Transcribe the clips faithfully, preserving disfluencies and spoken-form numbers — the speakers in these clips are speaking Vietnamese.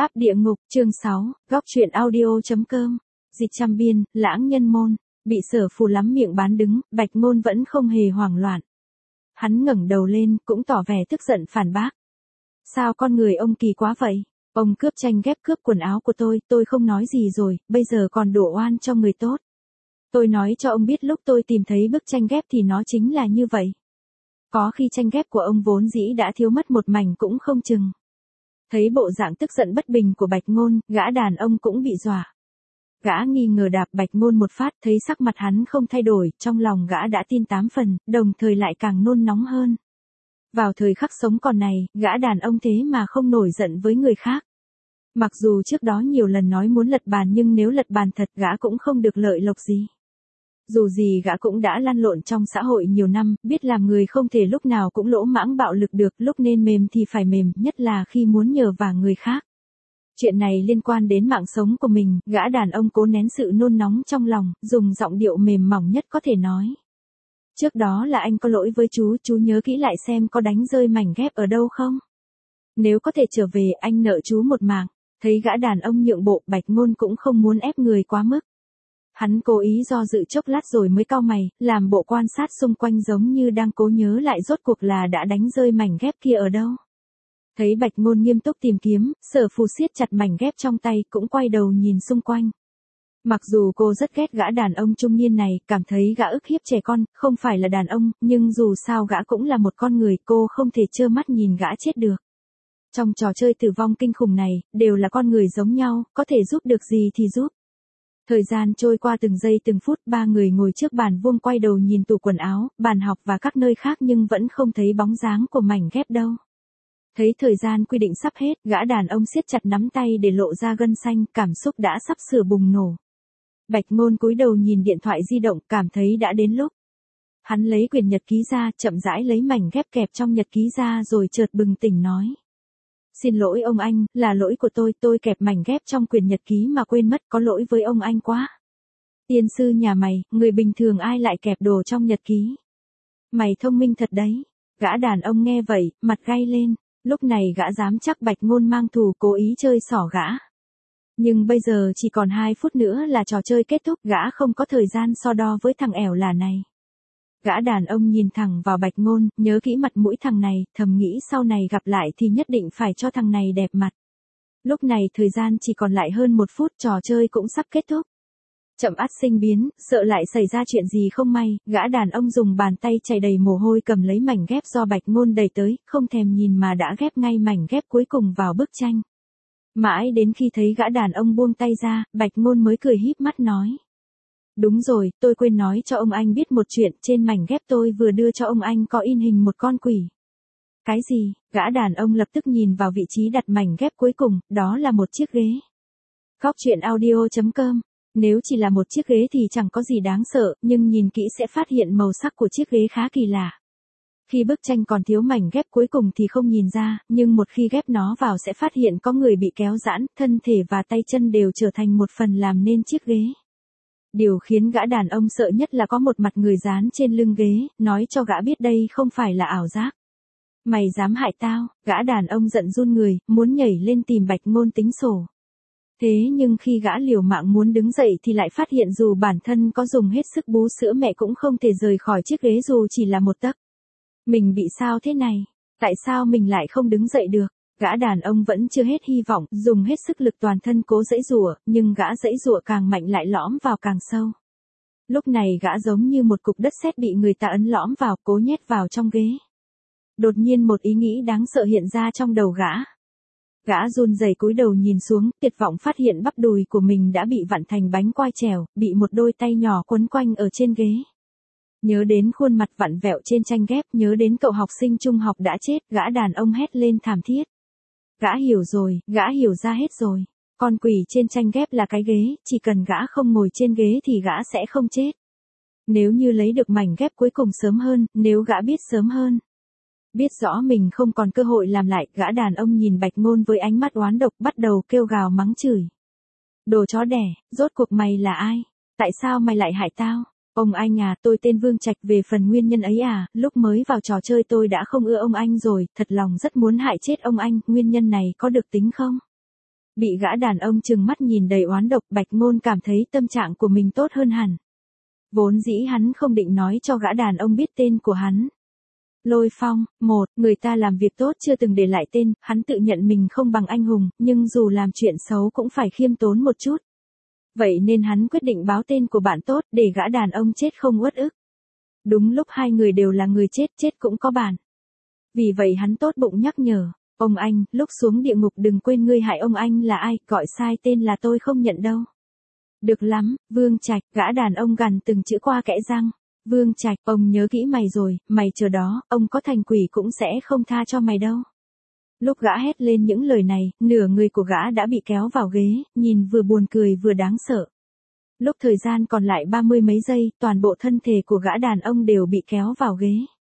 Áp địa ngục, chương sáu, góc truyện audio.com. Dịch trăm biên, lãng nhân môn, bị Sở Phù lắm miệng bán đứng, Bạch Ngôn vẫn không hề hoảng loạn. Hắn ngẩng đầu lên, cũng tỏ vẻ tức giận phản bác. Sao con người ông kỳ quá vậy? Ông cướp tranh ghép cướp quần áo của tôi, tôi không nói gì rồi, bây giờ còn đổ oan cho người tốt. Tôi nói cho ông biết lúc tôi tìm thấy bức tranh ghép thì nó chính là như vậy. Có khi tranh ghép của ông vốn dĩ đã thiếu mất một mảnh cũng không chừng. Thấy bộ dạng tức giận bất bình của Bạch Ngôn, gã đàn ông cũng bị dọa. Gã nghi ngờ đạp Bạch Ngôn một phát, thấy sắc mặt hắn không thay đổi, trong lòng gã đã tin tám phần, đồng thời lại càng nôn nóng hơn. Vào thời khắc sống còn này, gã đàn ông thế mà không nổi giận với người khác. Mặc dù trước đó nhiều lần nói muốn lật bàn nhưng nếu lật bàn thật gã cũng không được lợi lộc gì. Dù gì gã cũng đã lăn lộn trong xã hội nhiều năm, biết làm người không thể lúc nào cũng lỗ mãng bạo lực được, lúc nên mềm thì phải mềm, nhất là khi muốn nhờ vả người khác. Chuyện này liên quan đến mạng sống của mình, gã đàn ông cố nén sự nôn nóng trong lòng, dùng giọng điệu mềm mỏng nhất có thể nói. Trước đó là anh có lỗi với chú, chú nhớ kỹ lại xem có đánh rơi mảnh ghép ở đâu không? Nếu có thể trở về, anh nợ chú một mạng. Thấy gã đàn ông nhượng bộ, Bạch Ngôn cũng không muốn ép người quá mức. Hắn cố ý do dự chốc lát rồi mới cau mày, làm bộ quan sát xung quanh giống như đang cố nhớ lại rốt cuộc là đã đánh rơi mảnh ghép kia ở đâu. Thấy Bạch Ngôn nghiêm túc tìm kiếm, Sở Phù siết chặt mảnh ghép trong tay, cũng quay đầu nhìn xung quanh. Mặc dù cô rất ghét gã đàn ông trung niên này, cảm thấy gã ức hiếp trẻ con, không phải là đàn ông, nhưng dù sao gã cũng là một con người, cô không thể trơ mắt nhìn gã chết được. Trong trò chơi tử vong kinh khủng này, đều là con người giống nhau, có thể giúp được gì thì giúp. Thời gian trôi qua từng giây từng phút, ba người ngồi trước bàn vuông quay đầu nhìn tủ quần áo, bàn học và các nơi khác nhưng vẫn không thấy bóng dáng của mảnh ghép đâu. Thấy thời gian quy định sắp hết, gã đàn ông siết chặt nắm tay để lộ ra gân xanh, cảm xúc đã sắp sửa bùng nổ. Bạch Ngôn cúi đầu nhìn điện thoại di động, cảm thấy đã đến lúc. Hắn lấy quyển nhật ký ra, chậm rãi lấy mảnh ghép kẹp trong nhật ký ra rồi chợt bừng tỉnh nói. Xin lỗi ông anh, là lỗi của tôi, tôi kẹp mảnh ghép trong quyển nhật ký mà quên mất, có lỗi với ông anh quá. Tiên sư nhà mày, người bình thường ai lại kẹp đồ trong nhật ký? Mày thông minh thật đấy. Gã đàn ông nghe vậy, mặt gay lên, lúc này gã dám chắc Bạch Ngôn mang thù cố ý chơi xỏ gã. Nhưng bây giờ chỉ còn hai phút nữa là trò chơi kết thúc, gã không có thời gian so đo với thằng ẻo là này. Gã đàn ông nhìn thẳng vào Bạch Ngôn, nhớ kỹ mặt mũi thằng này, thầm nghĩ sau này gặp lại thì nhất định phải cho thằng này đẹp mặt. Lúc này thời gian chỉ còn lại hơn một phút, trò chơi cũng sắp kết thúc. Chậm ắt sinh biến, sợ lại xảy ra chuyện gì không may, gã đàn ông dùng bàn tay chảy đầy mồ hôi cầm lấy mảnh ghép do Bạch Ngôn đẩy tới, không thèm nhìn mà đã ghép ngay mảnh ghép cuối cùng vào bức tranh. Mãi đến khi thấy gã đàn ông buông tay ra, Bạch Ngôn mới cười híp mắt nói. Đúng rồi, tôi quên nói cho ông anh biết một chuyện, trên mảnh ghép tôi vừa đưa cho ông anh có in hình một con quỷ. Cái gì? Gã đàn ông lập tức nhìn vào vị trí đặt mảnh ghép cuối cùng, đó là một chiếc ghế. Góc truyện audio.com. Nếu chỉ là một chiếc ghế thì chẳng có gì đáng sợ, nhưng nhìn kỹ sẽ phát hiện màu sắc của chiếc ghế khá kỳ lạ. Khi bức tranh còn thiếu mảnh ghép cuối cùng thì không nhìn ra, nhưng một khi ghép nó vào sẽ phát hiện có người bị kéo giãn, thân thể và tay chân đều trở thành một phần làm nên chiếc ghế. Điều khiến gã đàn ông sợ nhất là có một mặt người dán trên lưng ghế, nói cho gã biết đây không phải là ảo giác. Mày dám hại tao? Gã đàn ông giận run người, muốn nhảy lên tìm Bạch Ngôn tính sổ. Thế nhưng khi gã liều mạng muốn đứng dậy thì lại phát hiện dù bản thân có dùng hết sức bú sữa mẹ cũng không thể rời khỏi chiếc ghế dù chỉ là một tấc. Mình bị sao thế này? Tại sao mình lại không đứng dậy được? Gã đàn ông vẫn chưa hết hy vọng, dùng hết sức lực toàn thân cố giãy giụa, nhưng gã giãy giụa càng mạnh lại lõm vào càng sâu. Lúc này gã giống như một cục đất sét bị người ta ấn lõm vào, cố nhét vào trong ghế. Đột nhiên một ý nghĩ đáng sợ hiện ra trong đầu gã. Gã run rẩy cúi đầu nhìn xuống, tuyệt vọng phát hiện bắp đùi của mình đã bị vặn thành bánh quai trèo, bị một đôi tay nhỏ quấn quanh ở trên ghế. Nhớ đến khuôn mặt vặn vẹo trên tranh ghép, nhớ đến cậu học sinh trung học đã chết, gã đàn ông hét lên thảm thiết. Gã hiểu rồi, gã hiểu ra hết rồi. Con quỷ trên tranh ghép là cái ghế, chỉ cần gã không ngồi trên ghế thì gã sẽ không chết. Nếu như lấy được mảnh ghép cuối cùng sớm hơn, nếu gã biết sớm hơn. Biết rõ mình không còn cơ hội làm lại, gã đàn ông nhìn Bạch Ngôn với ánh mắt oán độc, bắt đầu kêu gào mắng chửi. Đồ chó đẻ, rốt cuộc mày là ai? Tại sao mày lại hại tao? Ông anh à, tôi tên Vương Trạch, về phần nguyên nhân ấy à, lúc mới vào trò chơi tôi đã không ưa ông anh rồi, thật lòng rất muốn hại chết ông anh, nguyên nhân này có được tính không? Bị gã đàn ông trừng mắt nhìn đầy oán độc, Bạch Ngôn cảm thấy tâm trạng của mình tốt hơn hẳn. Vốn dĩ hắn không định nói cho gã đàn ông biết tên của hắn. Lôi Phong, một, người ta làm việc tốt chưa từng để lại tên, hắn tự nhận mình không bằng anh hùng, nhưng dù làm chuyện xấu cũng phải khiêm tốn một chút. Vậy nên hắn quyết định báo tên của bạn tốt, để gã đàn ông chết không uất ức. Đúng lúc hai người đều là người chết, chết cũng có bản. Vì vậy hắn tốt bụng nhắc nhở, ông anh, lúc xuống địa ngục đừng quên ngươi hại ông anh là ai, gọi sai tên là tôi không nhận đâu. Được lắm, Vương Trạch, gã đàn ông gằn từng chữ qua kẽ răng. Vương Trạch, ông nhớ kỹ mày rồi, mày chờ đó, ông có thành quỷ cũng sẽ không tha cho mày đâu. Lúc gã hét lên những lời này, nửa người của gã đã bị kéo vào ghế, nhìn vừa buồn cười vừa đáng sợ. Lúc thời gian còn lại ba mươi mấy giây, toàn bộ thân thể của gã đàn ông đều bị kéo vào ghế.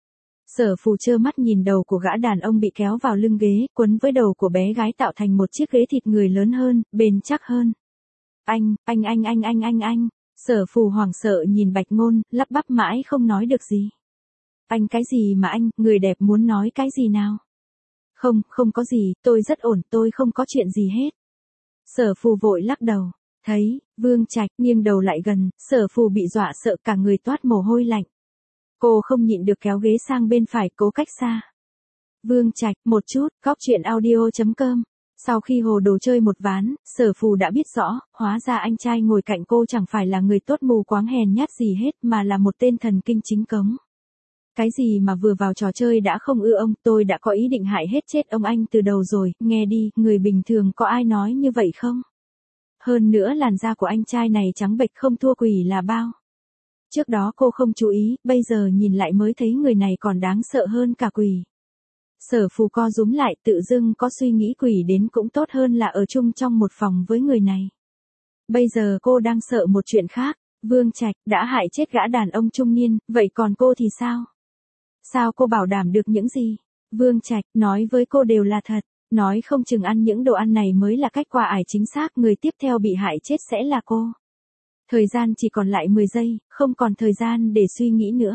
Sở Phù trơ mắt nhìn đầu của gã đàn ông bị kéo vào lưng ghế, quấn với đầu của bé gái tạo thành một chiếc ghế thịt người lớn hơn, bền chắc hơn. Anh, anh anh anh anh anh anh. Sở Phù hoảng sợ nhìn Bạch Ngôn, lắp bắp mãi không nói được gì. Anh cái gì mà anh, người đẹp muốn nói cái gì nào? Không, không có gì, tôi rất ổn, tôi không có chuyện gì hết. Sở Phù vội lắc đầu. Thấy, Vương Trạch nghiêng đầu lại gần, Sở Phù bị dọa sợ cả người toát mồ hôi lạnh. Cô không nhịn được kéo ghế sang bên phải cố cách xa. Vương Trạch, một chút, góc chuyện audio chấm com. Sau khi hồ đồ chơi một ván, Sở Phù đã biết rõ, hóa ra anh trai ngồi cạnh cô chẳng phải là người tốt mù quáng hèn nhát gì hết mà là một tên thần kinh chính cống. Cái gì mà vừa vào trò chơi đã không ưa ông, tôi đã có ý định hại hết chết ông anh từ đầu rồi, nghe đi, người bình thường có ai nói như vậy không? Hơn nữa làn da của anh trai này trắng bệch không thua quỷ là bao. Trước đó cô không chú ý, bây giờ nhìn lại mới thấy người này còn đáng sợ hơn cả quỷ. Sở Phù co rúm lại tự dưng có suy nghĩ quỷ đến cũng tốt hơn là ở chung trong một phòng với người này. Bây giờ cô đang sợ một chuyện khác, Vương Trạch đã hại chết gã đàn ông trung niên, vậy còn cô thì sao? Sao cô bảo đảm được những gì? Vương Trạch nói với cô đều là thật, nói không chừng ăn những đồ ăn này mới là cách qua ải chính xác, người tiếp theo bị hại chết sẽ là cô. Thời gian chỉ còn lại mười giây, không còn thời gian để suy nghĩ nữa.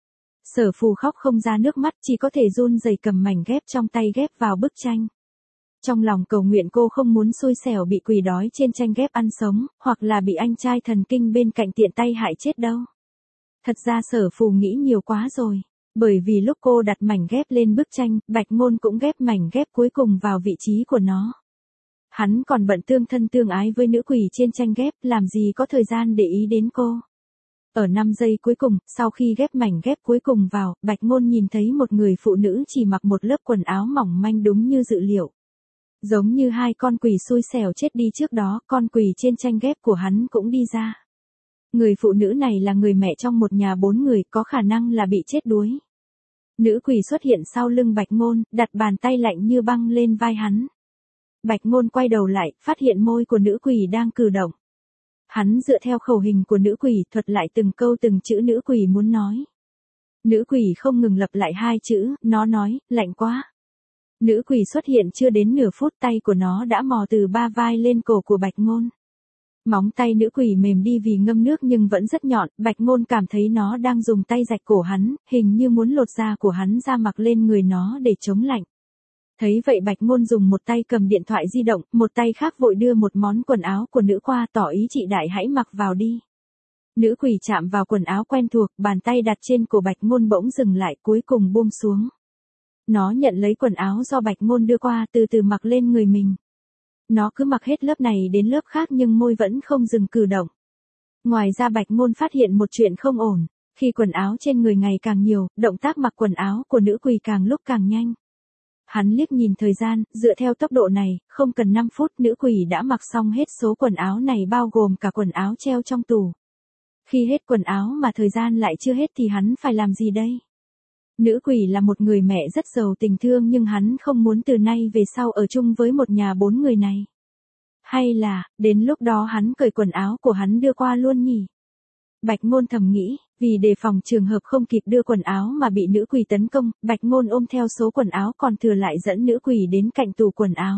Sở Phù khóc không ra nước mắt, chỉ có thể run rẩy cầm mảnh ghép trong tay ghép vào bức tranh. Trong lòng cầu nguyện cô không muốn xui xẻo bị quỷ đói trên tranh ghép ăn sống, hoặc là bị anh trai thần kinh bên cạnh tiện tay hại chết đâu. Thật ra Sở Phù nghĩ nhiều quá rồi, bởi vì lúc cô đặt mảnh ghép lên bức tranh, Bạch Ngôn cũng ghép mảnh ghép cuối cùng vào vị trí của nó. Hắn còn bận tương thân tương ái với nữ quỷ trên tranh ghép, làm gì có thời gian để ý đến cô. Ở năm giây cuối cùng, sau khi ghép mảnh ghép cuối cùng vào, Bạch Ngôn nhìn thấy một người phụ nữ chỉ mặc một lớp quần áo mỏng manh đúng như dự liệu. Giống như hai con quỷ xui xẻo chết đi trước đó, con quỷ trên tranh ghép của hắn cũng đi ra. Người phụ nữ này là người mẹ trong một nhà bốn người, có khả năng là bị chết đuối. Nữ quỷ xuất hiện sau lưng Bạch Ngôn, đặt bàn tay lạnh như băng lên vai hắn. Bạch Ngôn quay đầu lại, phát hiện môi của nữ quỷ đang cử động. Hắn dựa theo khẩu hình của nữ quỷ thuật lại từng câu từng chữ nữ quỷ muốn nói. Nữ quỷ không ngừng lặp lại hai chữ, nó nói, lạnh quá. Nữ quỷ xuất hiện chưa đến nửa phút, tay của nó đã mò từ ba vai lên cổ của Bạch Ngôn. Móng tay nữ quỷ mềm đi vì ngâm nước nhưng vẫn rất nhọn, Bạch Ngôn cảm thấy nó đang dùng tay rạch cổ hắn, hình như muốn lột da của hắn ra mặc lên người nó để chống lạnh. Thấy vậy Bạch Ngôn dùng một tay cầm điện thoại di động, một tay khác vội đưa một món quần áo của nữ qua, tỏ ý chị đại hãy mặc vào đi. Nữ quỷ chạm vào quần áo quen thuộc, bàn tay đặt trên cổ Bạch Ngôn bỗng dừng lại, cuối cùng buông xuống. Nó nhận lấy quần áo do Bạch Ngôn đưa qua, từ từ mặc lên người mình. Nó cứ mặc hết lớp này đến lớp khác nhưng môi vẫn không dừng cử động. Ngoài ra Bạch Ngôn phát hiện một chuyện không ổn, khi quần áo trên người ngày càng nhiều, động tác mặc quần áo của nữ quỷ càng lúc càng nhanh. Hắn liếc nhìn thời gian, dựa theo tốc độ này, không cần năm phút nữ quỷ đã mặc xong hết số quần áo này bao gồm cả quần áo treo trong tủ. Khi hết quần áo mà thời gian lại chưa hết thì hắn phải làm gì đây? Nữ quỷ là một người mẹ rất giàu tình thương nhưng hắn không muốn từ nay về sau ở chung với một nhà bốn người này. Hay là, đến lúc đó hắn cởi quần áo của hắn đưa qua luôn nhỉ? Bạch Ngôn thầm nghĩ, vì đề phòng trường hợp không kịp đưa quần áo mà bị nữ quỷ tấn công, Bạch Ngôn ôm theo số quần áo còn thừa lại dẫn nữ quỷ đến cạnh tủ quần áo.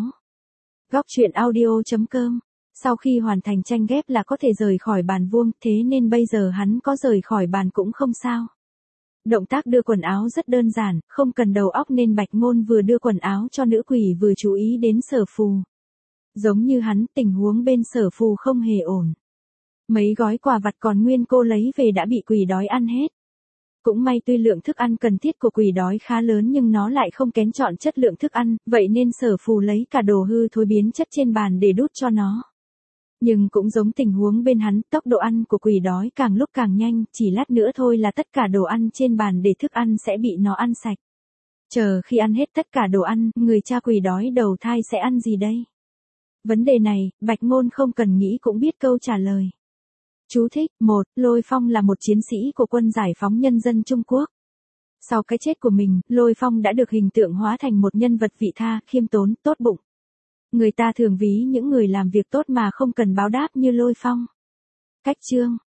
Góc chuyện audio chấm com. Sau khi hoàn thành tranh ghép là có thể rời khỏi bàn vuông, thế nên bây giờ hắn có rời khỏi bàn cũng không sao. Động tác đưa quần áo rất đơn giản, không cần đầu óc nên Bạch Ngôn vừa đưa quần áo cho nữ quỷ vừa chú ý đến Sở Phù. Giống như hắn, tình huống bên Sở Phù không hề ổn. Mấy gói quà vặt còn nguyên cô lấy về đã bị quỷ đói ăn hết. Cũng may tuy lượng thức ăn cần thiết của quỷ đói khá lớn nhưng nó lại không kén chọn chất lượng thức ăn, vậy nên Sở Phù lấy cả đồ hư thối biến chất trên bàn để đút cho nó. Nhưng cũng giống tình huống bên hắn, tốc độ ăn của quỷ đói càng lúc càng nhanh, chỉ lát nữa thôi là tất cả đồ ăn trên bàn để thức ăn sẽ bị nó ăn sạch. Chờ khi ăn hết tất cả đồ ăn, người cha quỷ đói đầu thai sẽ ăn gì đây? Vấn đề này, Bạch Ngôn không cần nghĩ cũng biết câu trả lời. Chú thích, một. Lôi Phong là một chiến sĩ của quân giải phóng nhân dân Trung Quốc. Sau cái chết của mình, Lôi Phong đã được hình tượng hóa thành một nhân vật vị tha, khiêm tốn, tốt bụng. Người ta thường ví những người làm việc tốt mà không cần báo đáp như Lôi Phong. Cách chương